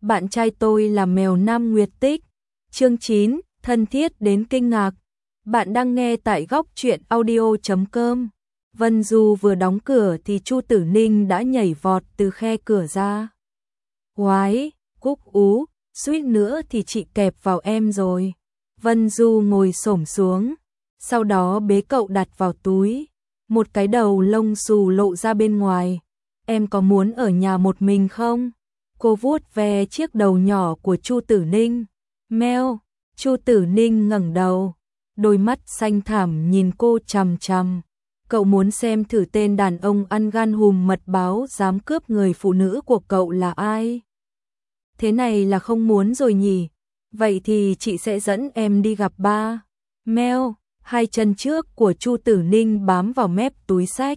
bạn trai tôi là mèo Nam Nguyệt Tích. Chương 9, thân thiết đến kinh ngạc. Bạn đang nghe tại góc truyện audio.com. Vân Du vừa đóng cửa thì Chu Tử Ninh đã nhảy vọt từ khe cửa ra. Oái, Cúc Ú, suýt nữa thì chị kẹp vào em rồi. Vân Du ngồi xổm xuống, sau đó bế cậu đặt vào túi. Một cái đầu lông xù lộ ra bên ngoài. Em có muốn ở nhà một mình không? Cô vuốt ve chiếc đầu nhỏ của Chu Tử Ninh. Meo, Chu Tử Ninh ngẩng đầu, đôi mắt xanh thẳm nhìn cô chằm chằm. Cậu muốn xem thử tên đàn ông ăn gan hùm mật báo dám cướp người phụ nữ của cậu là ai? Thế này là không muốn rồi nhỉ? Vậy thì chị sẽ dẫn em đi gặp ba. Meo, hai chân trước của Chu Tử Ninh bám vào mép túi xách.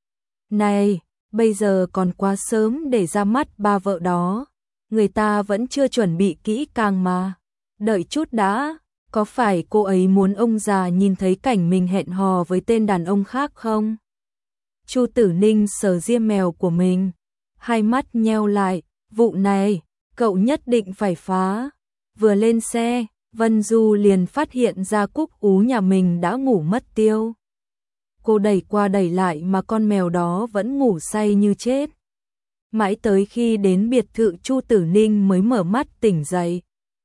Này, bây giờ còn quá sớm để ra mắt ba vợ đó. Người ta vẫn chưa chuẩn bị kỹ càng mà. Đợi chút đã, có phải cô ấy muốn ông già nhìn thấy cảnh mình hẹn hò với tên đàn ông khác không? Chu Tử Ninh sờ ria mèo của mình, hai mắt nheo lại, vụ này, cậu nhất định phải phá. Vừa lên xe, Vân Du liền phát hiện ra Cúc Ú nhà mình đã ngủ mất tiêu. Cô đẩy qua đẩy lại mà con mèo đó vẫn ngủ say như chết. Mãi tới khi đến biệt thự Chu Tử Ninh mới mở mắt tỉnh dậy.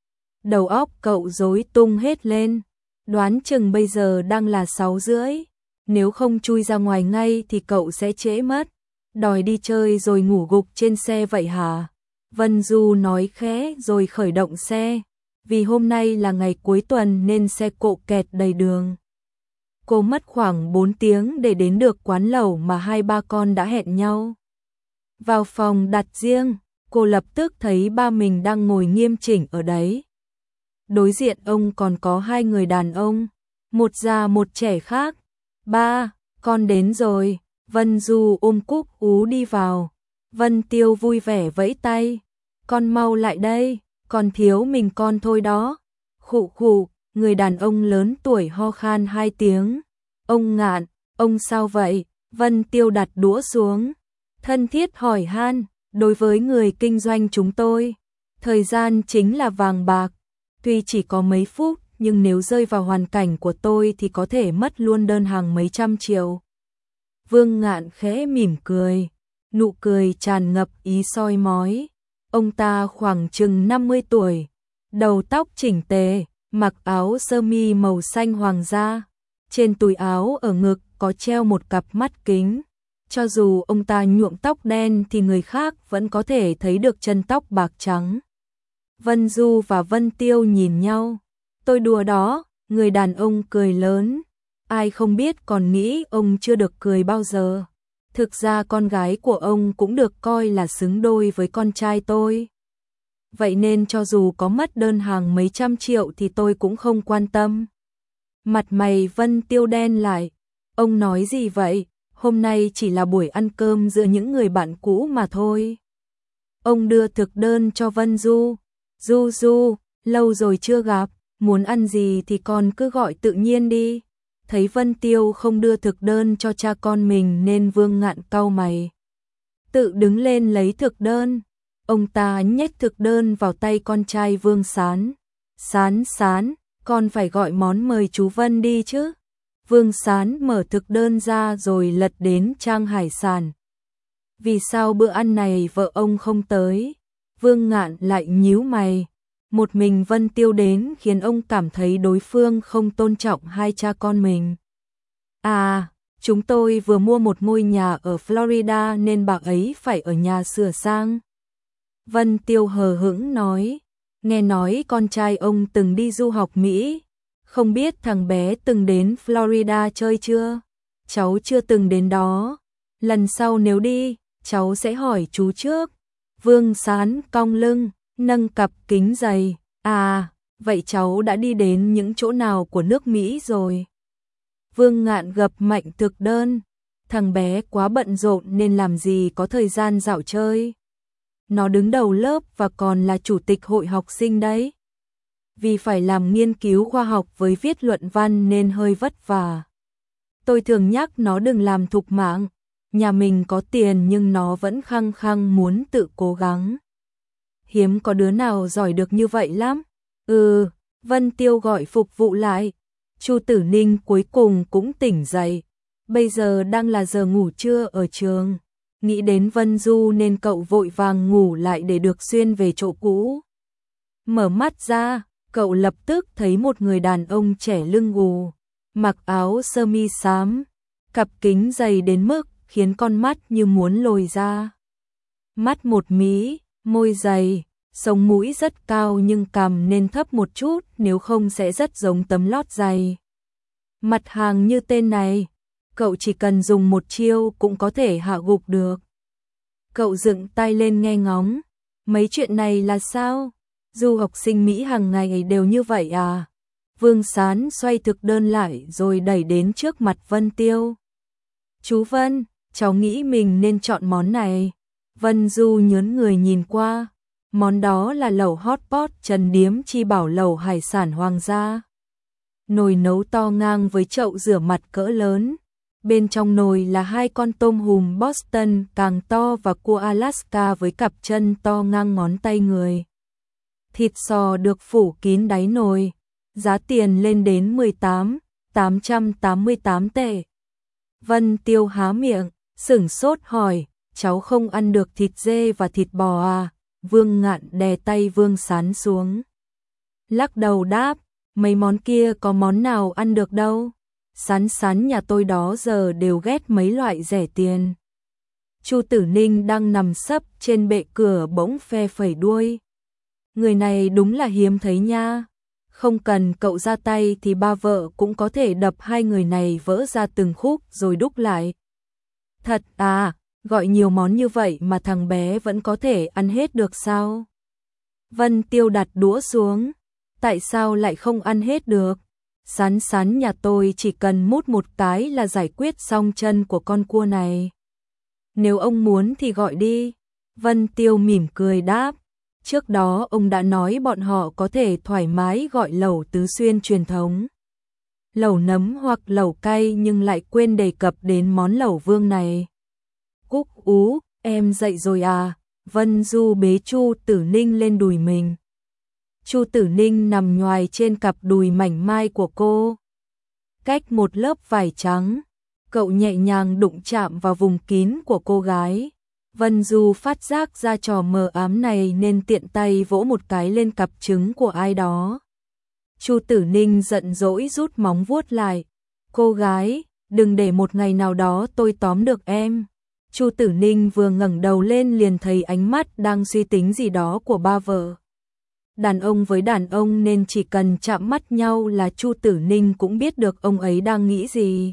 Đầu óc cậu rối tung hết lên, đoán chừng bây giờ đang là 6:30. Nếu không chui ra ngoài ngay thì cậu sẽ trễ mất. Đòi đi chơi rồi ngủ gục trên xe vậy hả? Vân Du nói khẽ rồi khởi động xe. Vì hôm nay là ngày cuối tuần nên xe cộ kẹt đầy đường. Cô mất khoảng 4 tiếng để đến được quán lẩu mà hai ba con đã hẹn nhau. Vào phòng đặt riêng, cô lập tức thấy ba mình đang ngồi nghiêm chỉnh ở đấy. Đối diện ông còn có hai người đàn ông, một già một trẻ khác. Ba, con đến rồi. Vân Du ôm Cúc Ú đi vào. Vân Tiêu vui vẻ vẫy tay. Con mau lại đây, còn thiếu mình con thôi đó. Khụ khụ, người đàn ông lớn tuổi ho khan 2 tiếng. Ông Ngạn, ông sao vậy? Vân Tiêu đặt đũa xuống. Thân thiết hỏi han, đối với người kinh doanh chúng tôi, thời gian chính là vàng bạc. Tuy chỉ có mấy phút, nhưng nếu rơi vào hoàn cảnh của tôi thì có thể mất luôn đơn hàng mấy trăm triệu. Vương Ngạn khẽ mỉm cười, nụ cười tràn ngập ý soi mói. Ông ta khoảng chừng 50 tuổi, đầu tóc chỉnh tề, mặc áo sơ mi màu xanh hoàng gia. Trên túi áo ở ngực có treo một cặp mắt kính. Cho dù ông ta nhuộm tóc đen thì người khác vẫn có thể thấy được chân tóc bạc trắng. Vân Du và Vân Tiêu nhìn nhau. Tôi đùa đó, người đàn ông cười lớn. Ai không biết còn nghĩ ông chưa được cười bao giờ. Thực ra con gái của ông cũng được coi là xứng đôi với con trai tôi. Vậy nên cho dù có mất đơn hàng mấy trăm triệu thì tôi cũng không quan tâm. Mặt mày Vân Tiêu đen lại. Ông nói gì vậy? Hôm nay chỉ là buổi ăn cơm giữa những người bạn cũ mà thôi. Ông đưa thực đơn cho Vân Du. Du Du, lâu rồi chưa gặp, muốn ăn gì thì con cứ gọi tự nhiên đi. Thấy Vân Tiêu không đưa thực đơn cho cha con mình nên Vương Ngạn cau mày. Tự đứng lên lấy thực đơn. Ông ta nhét thực đơn vào tay con trai Vương Sán. Sán Sán, con phải gọi món mời chú Vân đi chứ. Vương Sán mở thực đơn ra rồi lật đến trang hải sản. Vì sao bữa ăn này vợ ông không tới? Vương Ngạn lại nhíu mày. Một mình Vân Tiêu đến khiến ông cảm thấy đối phương không tôn trọng hai cha con mình. À, chúng tôi vừa mua một ngôi nhà ở Florida nên bà ấy phải ở nhà sửa sang. Vân Tiêu hờ hững nói. Nghe nói con trai ông từng đi du học Mỹ. Không biết thằng bé từng đến Florida chơi chưa? Cháu chưa từng đến đó. Lần sau nếu đi, cháu sẽ hỏi chú trước. Vương Sán cong lưng, nâng cặp kính dày. À, vậy cháu đã đi đến những chỗ nào của nước Mỹ rồi? Vương Ngạn gập mạnh thực đơn. Thằng bé quá bận rộn nên làm gì có thời gian dạo chơi. Nó đứng đầu lớp và còn là chủ tịch hội học sinh đấy. Vì phải làm nghiên cứu khoa học với viết luận văn nên hơi vất vả. Tôi thường nhắc nó đừng làm thục mạng. Nhà mình có tiền nhưng nó vẫn khăng khăng muốn tự cố gắng. hiếm có đứa nào giỏi được như vậy lắm. Vân Tiêu gọi phục vụ lại. Chu Tử Ninh cuối cùng cũng tỉnh dậy. Bây giờ đang là giờ ngủ trưa ở trường. Nghĩ đến Vân Du nên cậu vội vàng ngủ lại để được xuyên về chỗ cũ. Mở mắt ra, cậu lập tức thấy một người đàn ông trẻ lưng gù, mặc áo sơ mi xám, cặp kính dày đến mức khiến con mắt như muốn lồi ra. Mắt một mí, môi dày, sống mũi rất cao nhưng cằm nên thấp một chút, nếu không sẽ rất giống tấm lót dày. Mặt hàng như tên này, cậu chỉ cần dùng một chiêu cũng có thể hạ gục được. Cậu dựng tay lên nghe ngóng, mấy chuyện này là sao? Du học sinh Mỹ hàng ngày đều như vậy à? Vương Sán xoay thực đơn lại rồi đẩy đến trước mặt Vân Tiêu. Chú Vân, cháu nghĩ mình nên chọn món này. Vân Du nhớn người nhìn qua. Món đó là lẩu hot pot Trần Điếm Chi bảo lẩu hải sản hoàng gia. Nồi nấu to ngang với chậu rửa mặt cỡ lớn. Bên trong nồi là 2 con tôm hùm Boston càng to và cua Alaska với cặp chân to ngang ngón tay người. Thịt sò được phủ kín đáy nồi. Giá tiền lên đến 18.888 tệ. Vân Tiêu há miệng, sửng sốt hỏi, cháu không ăn được thịt dê và thịt bò à? Vương Ngạn đè tay Vương Sán xuống. Lắc đầu đáp, mấy món kia có món nào ăn được đâu. Sán Sán nhà tôi đó giờ đều ghét mấy loại rẻ tiền. Chu Tử Ninh đang nằm sấp trên bệ cửa bỗng phe phẩy đuôi. Người này đúng là hiếm thấy nha. Không cần cậu ra tay thì ba vợ cũng có thể đập hai người này vỡ ra từng khúc rồi đúc lại. Thật à, gọi nhiều món như vậy mà thằng bé vẫn có thể ăn hết được sao? Vân Tiêu đặt đũa xuống. Tại sao lại không ăn hết được? Sán Sán nhà tôi chỉ cần mút một cái là giải quyết xong chân của con cua này. Nếu ông muốn thì gọi đi. Vân Tiêu mỉm cười đáp. Trước đó ông đã nói bọn họ có thể thoải mái gọi lẩu tứ xuyên truyền thống. Lẩu nấm hoặc lẩu cay nhưng lại quên đề cập đến món lẩu vương này. Cúc ú, em dậy rồi à? Vân Du bế Chu Tử Ninh lên đùi mình. Chu Tử Ninh nằm nhoài trên cặp đùi mảnh mai của cô. Cách một lớp vải trắng, cậu nhẹ nhàng đụng chạm vào vùng kín của cô gái. Vân Du phát giác ra trò mờ ám này nên tiện tay vỗ một cái lên cặp trứng của ai đó. Chu Tử Ninh giận dỗi rút móng vuốt lại. Cô gái, đừng để một ngày nào đó tôi tóm được em. Chu Tử Ninh vừa ngẩng đầu lên liền thấy ánh mắt đang suy tính gì đó của ba vợ. Đàn ông với đàn ông nên chỉ cần chạm mắt nhau là Chu Tử Ninh cũng biết được ông ấy đang nghĩ gì.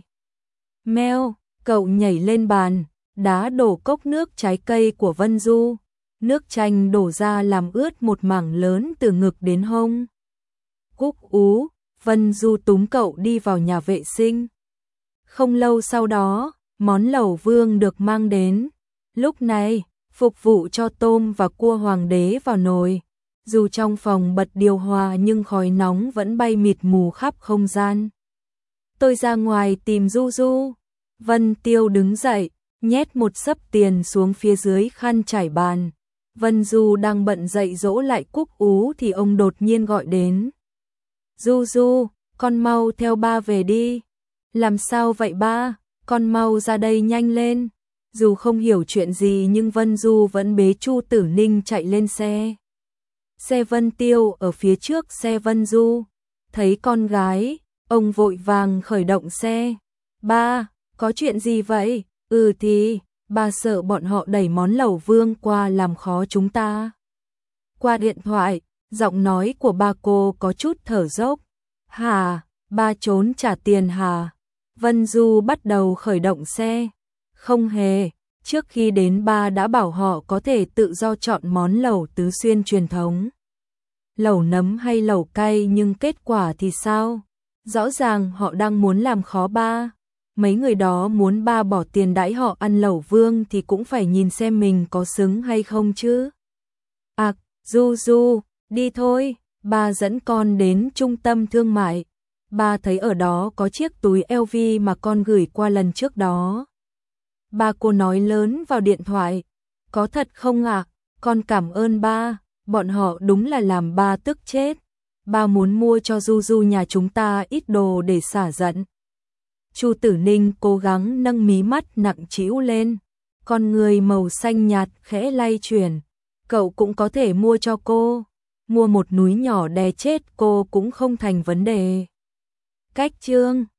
Meo, cậu nhảy lên bàn, đá đổ cốc nước trái cây của Vân Du. Nước chanh đổ ra làm ướt một mảng lớn từ ngực đến hông. Cúc ú, Vân Du túm cậu đi vào nhà vệ sinh. Không lâu sau đó, món lẩu vương được mang đến. Lúc này, phục vụ cho tôm và cua hoàng đế vào nồi. Dù trong phòng bật điều hòa nhưng khói nóng vẫn bay mịt mù khắp không gian. Tôi ra ngoài tìm Du Du. Vân Tiêu đứng dậy, nhét một xấp tiền xuống phía dưới khăn trải bàn. Vân Du đang bận dạy dỗ lại Cúc ú thì ông đột nhiên gọi đến. Du Du, con mau theo ba về đi. Làm sao vậy ba? Con mau ra đây nhanh lên. Dù không hiểu chuyện gì nhưng Vân Du vẫn bế Chu Tử Ninh chạy lên xe. Xe Vân Tiêu ở phía trước xe Vân Du. Thấy con gái, ông vội vàng khởi động xe. Ba, có chuyện gì vậy? Thì, ba sợ bọn họ đẩy món lẩu vương qua làm khó chúng ta. Qua điện thoại, giọng nói của ba cô có chút thở dốc. Hả, ba trốn trả tiền hả? Vân Du bắt đầu khởi động xe. Không hề, trước khi đến ba đã bảo họ có thể tự do chọn món lẩu tứ xuyên truyền thống. Lẩu nấm hay lẩu cay nhưng kết quả thì sao? Rõ ràng họ đang muốn làm khó ba. Mấy người đó muốn ba bỏ tiền đãi họ ăn lẩu vương thì cũng phải nhìn xem mình có xứng hay không chứ. Du Du, đi thôi, ba dẫn con đến trung tâm thương mại. Ba thấy ở đó có chiếc túi LV mà con gửi qua lần trước đó. Ba cô nói lớn vào điện thoại. Có thật không ạ? Con cảm ơn ba. bọn họ đúng là làm ba tức chết. Ba muốn mua cho Du Du nhà chúng ta ít đồ để xả giận. Chu Tử Ninh cố gắng nâng mí mắt nặng trĩu lên, con người màu xanh nhạt khẽ lay chuyển. Cậu cũng có thể mua cho cô, mua một núi nhỏ đè chết cô cũng không thành vấn đề. Cách chương